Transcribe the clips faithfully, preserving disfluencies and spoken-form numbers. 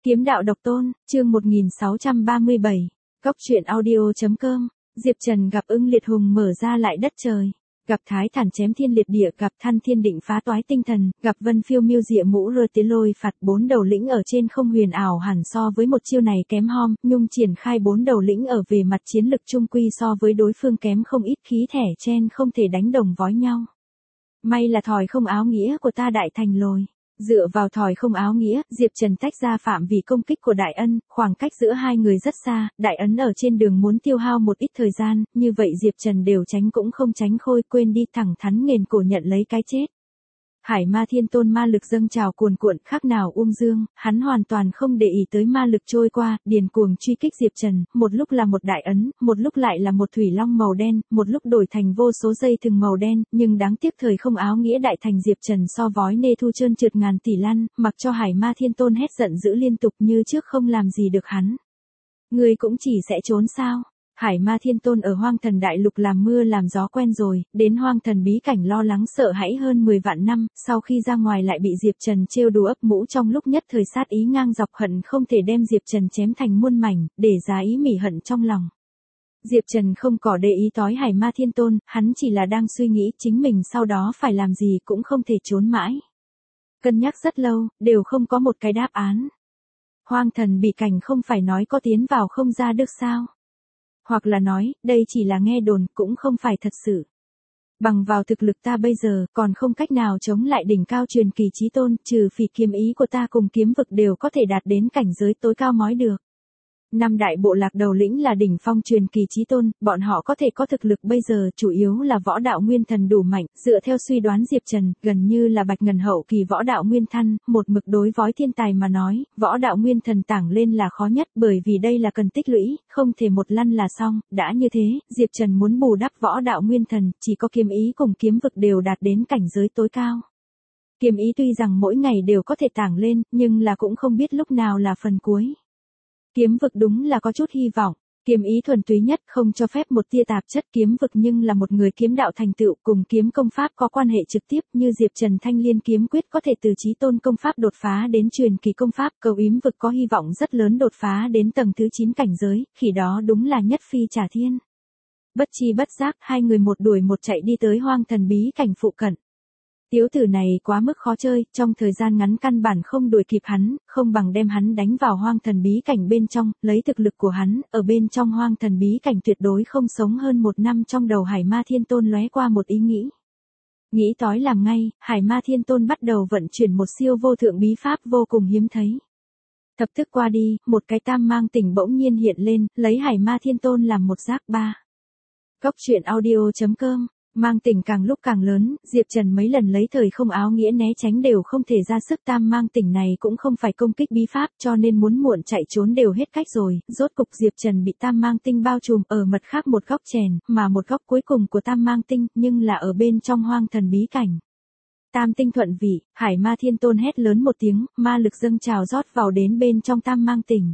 Kiếm đạo độc tôn, chương một nghìn sáu trăm ba mươi bảy. Góc truyện audio.com. Diệp Trần gặp ưng liệt hùng mở ra lại đất trời. Gặp thái thản chém thiên liệt địa, gặp than thiên định phá toái tinh thần, gặp vân phiêu miêu diệ mũ rơ tiến lôi phạt. Bốn đầu lĩnh ở trên không huyền ảo hẳn so với một chiêu này kém hom, nhung triển khai bốn đầu lĩnh ở về mặt chiến lực trung quy so với đối phương kém không ít, khí thẻ chen không thể đánh đồng vói nhau. May là thỏi không áo nghĩa của ta đại thành lồi. Dựa vào thỏi không áo nghĩa, Diệp Trần tách ra phạm vi công kích của Đại Ân, khoảng cách giữa hai người rất xa, Đại Ân ở trên đường muốn tiêu hao một ít thời gian, như vậy Diệp Trần đều tránh cũng không tránh khôi, quên đi thẳng thắn nghền cổ nhận lấy cái chết. Hải Ma Thiên Tôn ma lực dâng trào cuồn cuộn, khác nào Uông Dương, hắn hoàn toàn không để ý tới ma lực trôi qua, điền cuồng truy kích Diệp Trần, một lúc là một đại ấn, một lúc lại là một thủy long màu đen, một lúc đổi thành vô số dây thừng màu đen, nhưng đáng tiếc thời không áo nghĩa đại thành Diệp Trần so vói nê thu trơn trượt ngàn tỷ lăn, mặc cho Hải Ma Thiên Tôn hét giận dữ liên tục như trước không làm gì được hắn. Ngươi cũng chỉ sẽ trốn sao? Hải Ma Thiên Tôn ở Hoang Thần Đại Lục làm mưa làm gió quen rồi, đến Hoang Thần bí cảnh lo lắng sợ hãi hơn mười vạn năm, sau khi ra ngoài lại bị Diệp Trần trêu đùa ấp mũ, trong lúc nhất thời sát ý ngang dọc, hận không thể đem Diệp Trần chém thành muôn mảnh, để giá ý mỉ hận trong lòng. Diệp Trần không có để ý tới Hải Ma Thiên Tôn, hắn chỉ là đang suy nghĩ chính mình sau đó phải làm gì, cũng không thể trốn mãi. Cân nhắc rất lâu, đều không có một cái đáp án. Hoang Thần bí cảnh không phải nói có tiến vào không ra được sao? Hoặc là nói, đây chỉ là nghe đồn, cũng không phải thật sự. Bằng vào thực lực ta bây giờ, còn không cách nào chống lại đỉnh cao truyền kỳ chí tôn, trừ phi kiếm ý của ta cùng kiếm vực đều có thể đạt đến cảnh giới tối cao mói được. Năm đại bộ lạc đầu lĩnh là đỉnh phong truyền kỳ chí tôn, bọn họ có thể có thực lực bây giờ, chủ yếu là võ đạo nguyên thần đủ mạnh, dựa theo suy đoán Diệp Trần, gần như là bạch ngần hậu kỳ võ đạo nguyên thân, một mực đối vói thiên tài mà nói, võ đạo nguyên thần tảng lên là khó nhất, bởi vì đây là cần tích lũy, không thể một lăn là xong, đã như thế, Diệp Trần muốn bù đắp võ đạo nguyên thần, chỉ có kiếm ý cùng kiếm vực đều đạt đến cảnh giới tối cao. Kiếm ý tuy rằng mỗi ngày đều có thể tảng lên, nhưng là cũng không biết lúc nào là phần cuối. Kiếm vực đúng là có chút hy vọng, kiếm ý thuần túy nhất không cho phép một tia tạp chất, kiếm vực nhưng là một người kiếm đạo thành tựu cùng kiếm công pháp có quan hệ trực tiếp, như Diệp Trần Thanh Liên kiếm quyết có thể từ chí tôn công pháp đột phá đến truyền kỳ công pháp, Cầu Yếm vực có hy vọng rất lớn đột phá đến tầng thứ chín cảnh giới, khi đó đúng là nhất phi trà thiên. Bất chi bất giác, hai người một đuổi một chạy đi tới Hoang Thần bí cảnh phụ cận. Tiểu tử này quá mức khó chơi, trong thời gian ngắn căn bản không đuổi kịp hắn, không bằng đem hắn đánh vào Hoang Thần bí cảnh bên trong, lấy thực lực của hắn, ở bên trong Hoang Thần bí cảnh tuyệt đối không sống hơn một năm. Trong đầu Hải Ma Thiên Tôn lóe qua một ý nghĩ. Nghĩ tối làm ngay, Hải Ma Thiên Tôn bắt đầu vận chuyển một siêu vô thượng bí pháp vô cùng hiếm thấy. Thập thức qua đi, một cái tam mang tỉnh bỗng nhiên hiện lên, lấy Hải Ma Thiên Tôn làm một giác ba. Góc truyện audio.com. Mang tỉnh càng lúc càng lớn, Diệp Trần mấy lần lấy thời không áo nghĩa né tránh đều không thể ra sức, tam mang tỉnh này cũng không phải công kích bí pháp, cho nên muốn muộn chạy trốn đều hết cách rồi, rốt cục Diệp Trần bị tam mang tinh bao trùm ở mặt khác một góc chèn, mà một góc cuối cùng của tam mang tinh, nhưng là ở bên trong Hoang Thần bí cảnh. Tam tinh thuận vị, Hải Ma Thiên Tôn hét lớn một tiếng, ma lực dâng trào rót vào đến bên trong tam mang tỉnh.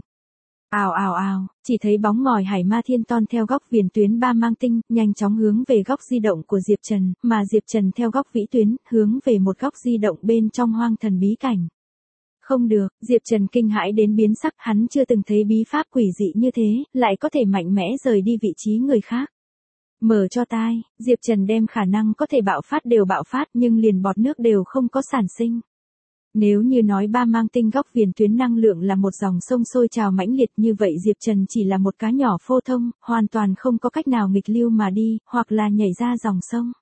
Ào ào ào, chỉ thấy bóng ngòi Hải Ma Thiên Tôn theo góc viền tuyến ba mang tinh, nhanh chóng hướng về góc di động của Diệp Trần, mà Diệp Trần theo góc vĩ tuyến, hướng về một góc di động bên trong Hoang Thần bí cảnh. Không được, Diệp Trần kinh hãi đến biến sắc, hắn chưa từng thấy bí pháp quỷ dị như thế, lại có thể mạnh mẽ rời đi vị trí người khác. Mở cho tai, Diệp Trần đem khả năng có thể bạo phát đều bạo phát, nhưng liền bọt nước đều không có sản sinh. Nếu như nói ba mang tinh góc viền tuyến năng lượng là một dòng sông sôi trào mãnh liệt, như vậy Diệp Trần chỉ là một cá nhỏ phổ thông, hoàn toàn không có cách nào nghịch lưu mà đi, hoặc là nhảy ra dòng sông.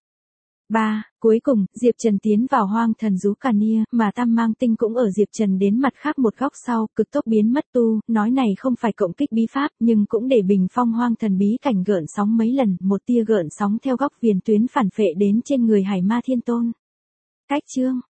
ba. Cuối cùng, Diệp Trần tiến vào Hoang Thần Rú Cà Nia, mà tam mang tinh cũng ở Diệp Trần đến mặt khác một góc sau, cực tốc biến mất tu, nói này không phải cộng kích bí pháp, nhưng cũng để bình phong Hoang Thần bí cảnh gợn sóng mấy lần, một tia gợn sóng theo góc viền tuyến phản phệ đến trên người Hải Ma Thiên Tôn. Cách chương